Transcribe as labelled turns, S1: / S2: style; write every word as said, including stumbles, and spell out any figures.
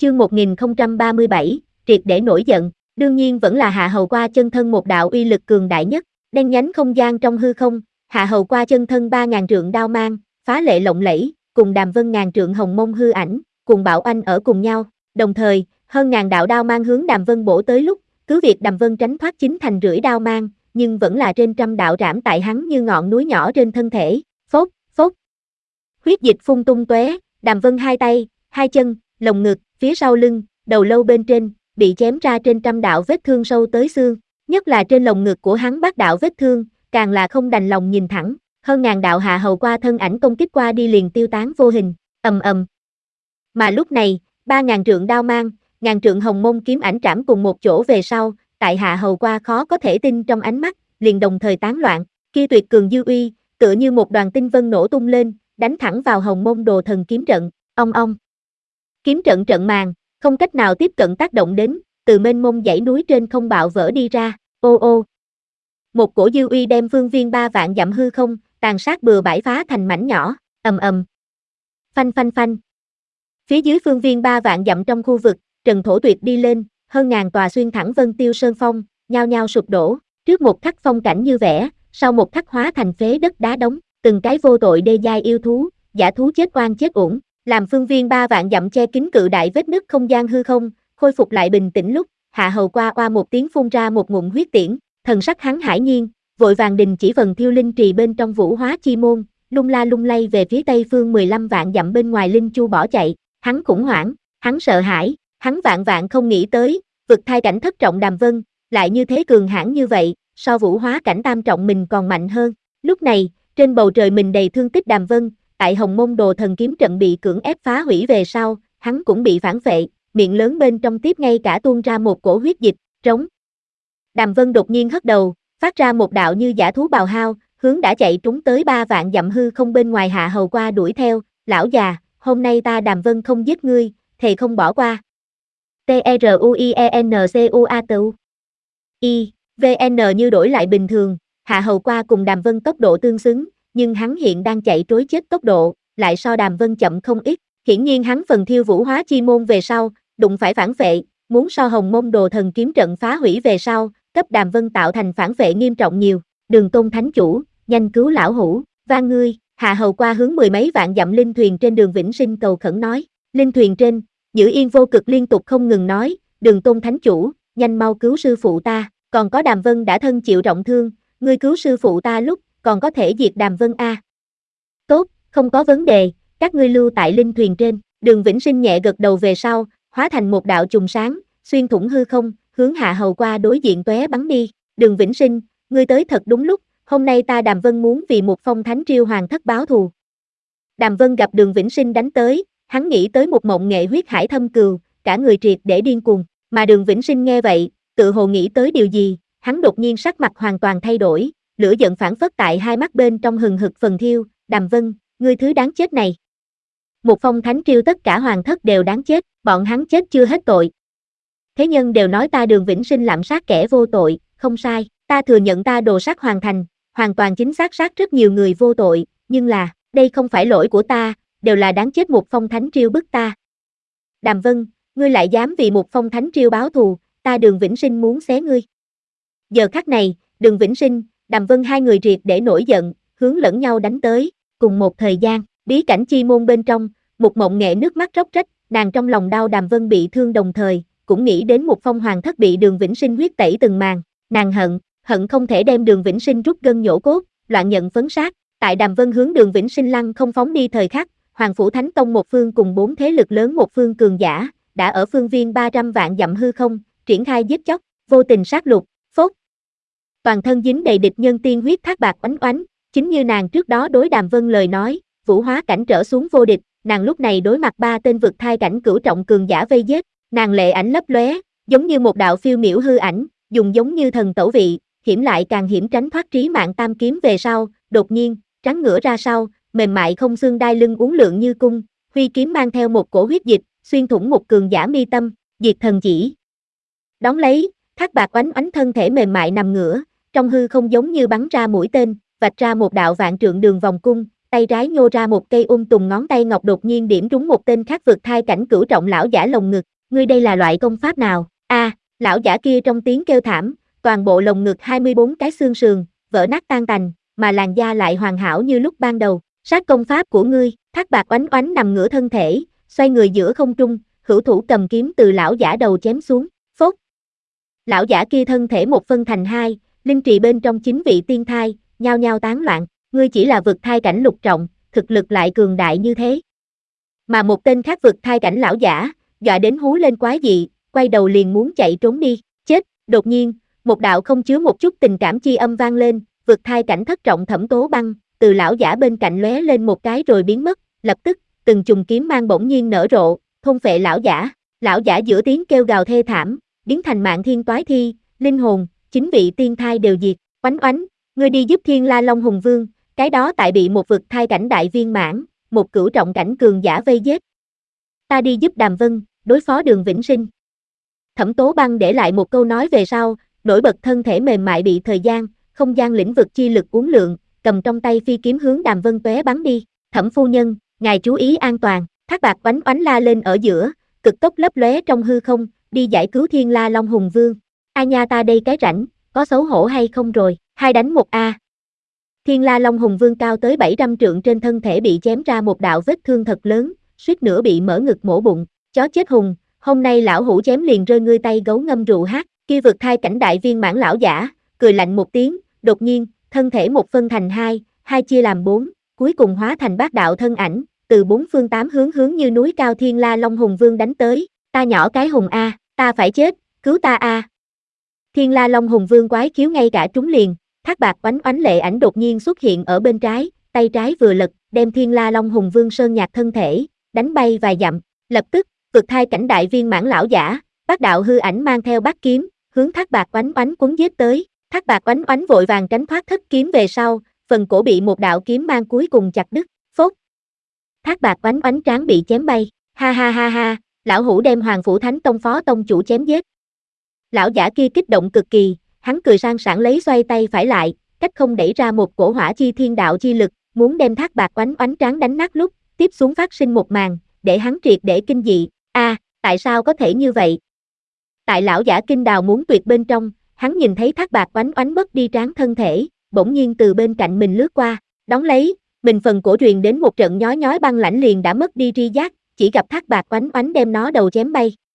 S1: Chương một nghìn không trăm ba mươi bảy, triệt để nổi giận, đương nhiên vẫn là Hạ Hầu Qua chân thân một đạo uy lực cường đại nhất, đen nhánh không gian trong hư không, Hạ Hầu Qua chân thân ba ngàn trượng đao mang, phá lệ lộng lẫy, cùng Đàm Vân ngàn trượng hồng mông hư ảnh, cùng Bảo Anh ở cùng nhau, đồng thời, hơn ngàn đạo đao mang hướng Đàm Vân bổ tới lúc, cứ việc Đàm Vân tránh thoát chính thành rưỡi đao mang, nhưng vẫn là trên trăm đạo rảm tại hắn như ngọn núi nhỏ trên thân thể, phốt, phốt. Huyết dịch phun tung tóe, Đàm Vân hai tay, hai chân, lồng ngực, phía sau lưng, đầu lâu bên trên, bị chém ra trên trăm đạo vết thương sâu tới xương, nhất là trên lồng ngực của hắn bát đạo vết thương, càng là không đành lòng nhìn thẳng, hơn ngàn đạo Hạ Hầu Qua thân ảnh công kích qua đi liền tiêu tán vô hình, ầm ầm. Mà lúc này, ba ngàn trượng đao mang, ngàn trượng hồng mông kiếm ảnh trảm cùng một chỗ về sau, tại Hạ Hầu Qua khó có thể tin trong ánh mắt, liền đồng thời tán loạn, kia tuyệt cường dư uy, tựa như một đoàn tinh vân nổ tung lên, đánh thẳng vào hồng mông đồ thần kiếm trận, ong ong. Kiếm trận trận màng, không cách nào tiếp cận tác động đến, từ mênh mông dãy núi trên không bạo vỡ đi ra, ô ô. Một cổ dư uy đem phương viên ba vạn dặm hư không, tàn sát bừa bãi phá thành mảnh nhỏ, ầm ầm. Phanh phanh phanh. Phía dưới phương viên ba vạn dặm trong khu vực, trần thổ tuyệt đi lên, hơn ngàn tòa xuyên thẳng vân tiêu sơn phong, nhao nhao sụp đổ, trước một khắc phong cảnh như vẽ, sau một khắc hóa thành phế đất đá đống, từng cái vô tội đê giai yêu thú, giả thú chết oan chết uổng, làm phương viên ba vạn dặm che kín cự đại vết nứt không gian hư không, khôi phục lại bình tĩnh lúc, Hạ Hầu Qua oa một tiếng phun ra một ngụm huyết tiễn, thần sắc hắn hải nhiên, vội vàng đình chỉ phần thiêu linh trì bên trong vũ hóa chi môn, lung la lung lay về phía tây phương mười lăm vạn dặm bên ngoài linh chu bỏ chạy, hắn khủng hoảng, hắn sợ hãi, hắn vạn vạn không nghĩ tới, vực thai cảnh thất trọng Đàm Vân, lại như thế cường hãn như vậy, so vũ hóa cảnh tam trọng mình còn mạnh hơn. Lúc này, trên bầu trời mình đầy thương tích Đàm Vân, tại Hồng Mông Đồ Thần kiếm trận bị cưỡng ép phá hủy về sau, hắn cũng bị phản phệ, miệng lớn bên trong tiếp ngay cả tuôn ra một cổ huyết dịch, trống. Đàm Vân đột nhiên hất đầu, phát ra một đạo như giả thú bào hao, hướng đã chạy trúng tới ba vạn dặm hư không bên ngoài Hạ Hầu Qua đuổi theo, lão già, hôm nay ta Đàm Vân không giết ngươi, thề không bỏ qua. T E R U I E N C U A T U I, V N như đổi lại bình thường, Hạ Hầu Qua cùng Đàm Vân tốc độ tương xứng, nhưng hắn hiện đang chạy trối chết tốc độ, lại so Đàm Vân chậm không ít, hiển nhiên hắn phần thiêu vũ hóa chi môn về sau, đụng phải phản phệ, muốn so Hồng Mông Đồ Thần kiếm trận phá hủy về sau, cấp Đàm Vân tạo thành phản phệ nghiêm trọng nhiều, Đường Tôn Thánh Chủ, nhanh cứu lão hủ, van ngươi, Hạ Hầu Qua hướng mười mấy vạn dặm linh thuyền trên đường Vĩnh Sinh cầu khẩn nói, linh thuyền trên, Nhữ Yên vô cực liên tục không ngừng nói, Đường Tôn Thánh Chủ, nhanh mau cứu sư phụ ta, còn có Đàm Vân đã thân chịu trọng thương, ngươi cứu sư phụ ta lúc, còn có thể diệt Đàm Vân a. Tốt, không có vấn đề, các ngươi lưu tại linh thuyền trên, Đường Vĩnh Sinh nhẹ gật đầu về sau, hóa thành một đạo chùm sáng, xuyên thủng hư không, hướng Hạ Hầu Qua đối diện tóe bắn đi, Đường Vĩnh Sinh, ngươi tới thật đúng lúc, hôm nay ta Đàm Vân muốn vì một phong thánh triêu hoàng thất báo thù. Đàm Vân gặp Đường Vĩnh Sinh đánh tới, hắn nghĩ tới một mộng nghệ huyết hải thâm cừu, cả người triệt để điên cuồng, mà Đường Vĩnh Sinh nghe vậy, tự hồ nghĩ tới điều gì, hắn đột nhiên sắc mặt hoàn toàn thay đổi, lửa giận phản phất tại hai mắt bên trong hừng hực phần thiêu, Đàm Vân, ngươi thứ đáng chết này. Một phong thánh triêu tất cả hoàng thất đều đáng chết, bọn hắn chết chưa hết tội. Thế nhân đều nói ta Đường Vĩnh Sinh lạm sát kẻ vô tội, không sai, ta thừa nhận ta đồ sát hoàn thành, hoàn toàn chính xác sát rất nhiều người vô tội, nhưng là, đây không phải lỗi của ta, đều là đáng chết một phong thánh triêu bức ta. Đàm Vân, ngươi lại dám vì một phong thánh triêu báo thù, ta Đường Vĩnh Sinh muốn xé ngươi. Giờ khắc này, Đường Vĩnh Sinh, Đàm Vân hai người triệt để nổi giận, hướng lẫn nhau đánh tới, cùng một thời gian, bí cảnh chi môn bên trong, một mộng nghệ nước mắt róc rách, nàng trong lòng đau Đàm Vân bị thương đồng thời, cũng nghĩ đến một phong hoàng thất bị Đường Vĩnh Sinh huyết tẩy từng màn, nàng hận, hận không thể đem Đường Vĩnh Sinh rút gân nhổ cốt, loạn nhận phấn sát, tại Đàm Vân hướng Đường Vĩnh Sinh lăng không phóng đi thời khắc, Hoàng Phủ Thánh Tông một phương cùng bốn thế lực lớn một phương cường giả, đã ở phương viên ba trăm vạn dặm hư không, triển khai giết chóc, vô tình sát lục, phốt. Toàn thân dính đầy địch nhân tiên huyết thác bạc oánh oánh, chính như nàng trước đó đối Đàm Vân lời nói, vũ hóa cảnh trở xuống vô địch, nàng lúc này đối mặt ba tên vực thai cảnh cửu trọng cường giả vây giết, nàng lệ ảnh lấp lóe, giống như một đạo phiêu miểu hư ảnh, dùng giống như thần tẩu vị, hiểm lại càng hiểm tránh thoát trí mạng tam kiếm về sau, đột nhiên, trắng ngửa ra sau, mềm mại không xương đai lưng uốn lượn như cung, huy kiếm mang theo một cổ huyết dịch, xuyên thủng một cường giả mi tâm, diệt thần chỉ. Đón lấy, thác bạc oánh oánh thân thể mềm mại nằm ngửa, trong hư không giống như bắn ra mũi tên, vạch ra một đạo vạn trượng đường vòng cung, tay trái nhô ra một cây um tùm ngón tay ngọc đột nhiên điểm trúng một tên khác vượt thai cảnh cửu trọng lão giả lồng ngực, ngươi đây là loại công pháp nào? A, à, lão giả kia trong tiếng kêu thảm, toàn bộ lồng ngực hai mươi bốn cái xương sườn, vỡ nát tan tành, mà làn da lại hoàn hảo như lúc ban đầu. Sát công pháp của ngươi, Thác Bạt Oánh Oánh nằm ngửa thân thể, xoay người giữa không trung, hữu thủ cầm kiếm từ lão giả đầu chém xuống, phốt. Lão giả kia thân thể một phân thành hai, linh trì bên trong chín vị tiên thai, nhao nhao tán loạn, ngươi chỉ là vực thai cảnh lục trọng, thực lực lại cường đại như thế. Mà một tên khác vực thai cảnh lão giả, dọa đến hú lên quái dị, quay đầu liền muốn chạy trốn đi, chết, đột nhiên, một đạo không chứa một chút tình cảm chi âm vang lên, vực thai cảnh thất trọng Thẩm Tố Băng, từ lão giả bên cạnh lóe lên một cái rồi biến mất, lập tức, từng chùm kiếm mang bỗng nhiên nở rộ, thôn phệ lão giả, lão giả giữa tiếng kêu gào thê thảm, biến thành Mạn Thiên Toái Thi, linh hồn, chính vị tiên thai đều diệt, Oánh Oánh, ngươi đi giúp Thiên La Long Hùng Vương, cái đó tại bị một vực thai cảnh đại viên mãn, một cửu trọng cảnh cường giả vây giết. Ta đi giúp Đàm Vân, đối phó Đường Vĩnh Sinh. Thẩm Tố Băng để lại một câu nói về sau, nổi bật thân thể mềm mại bị thời gian, không gian lĩnh vực chi lực uốn lượn, cầm trong tay phi kiếm hướng Đàm Vân tóe bắn đi. Thẩm phu nhân, ngài chú ý an toàn. Thác Bạt Oánh Oánh la lên ở giữa, cực tốc lấp lóe trong hư không, đi giải cứu Thiên La Long Hùng Vương. Ai nha ta đây cái rảnh, có xấu hổ hay không rồi, hai đánh một a. Thiên La Long Hùng Vương cao tới bảy trăm trượng trên thân thể bị chém ra một đạo vết thương thật lớn, suýt nữa bị mở ngực mổ bụng. Chó chết hùng, hôm nay lão hủ chém liền rơi ngươi tay gấu ngâm rượu hát. Kia vượt thai cảnh đại viên mãn lão giả, cười lạnh một tiếng, đột nhiên, thân thể một phân thành hai, hai chia làm bốn, cuối cùng hóa thành bát đạo thân ảnh, từ bốn phương tám hướng hướng như núi cao Thiên La Long Hùng Vương đánh tới. Ta nhỏ cái hùng a, ta phải chết, cứu ta a. Thiên La Long Hùng Vương quái khiếu ngay cả trúng liền. Thác Bạt Oánh Oánh lệ ảnh đột nhiên xuất hiện ở bên trái, tay trái vừa lật, đem Thiên La Long Hùng Vương sơn nhạc thân thể, đánh bay vài dặm, lập tức, vượt thai cảnh đại viên mãn lão giả, bát đạo hư ảnh mang theo bát kiếm, hướng Thác Bạt Oánh Oánh cuốn giết tới. Thác Bạt Oánh Oánh vội vàng tránh thoát thất kiếm về sau, phần cổ bị một đạo kiếm mang cuối cùng chặt đứt, phốt. Thác Bạt Oánh Oánh trán bị chém bay, ha ha ha ha, lão hủ đem Hoàng Phủ Thánh Tông phó tông chủ chém giết. Lão giả kia kích động cực kỳ, hắn cười sang sảng lấy xoay tay phải lại, cách không đẩy ra một cổ hỏa chi thiên đạo chi lực, muốn đem Thác Bạt Oánh Oánh trán đánh nát lúc, tiếp xuống phát sinh một màn, để hắn triệt để kinh dị. A, à, tại sao có thể như vậy? Tại lão giả kinh đào muốn tuyệt bên trong, hắn nhìn thấy Thác Bạt Oánh Oánh mất đi trán thân thể, bỗng nhiên từ bên cạnh mình lướt qua, đón lấy, mình phần cổ truyền đến một trận nhói nhói băng lãnh liền đã mất đi tri giác, chỉ gặp Thác Bạt Oánh Oánh đem nó đầu chém bay.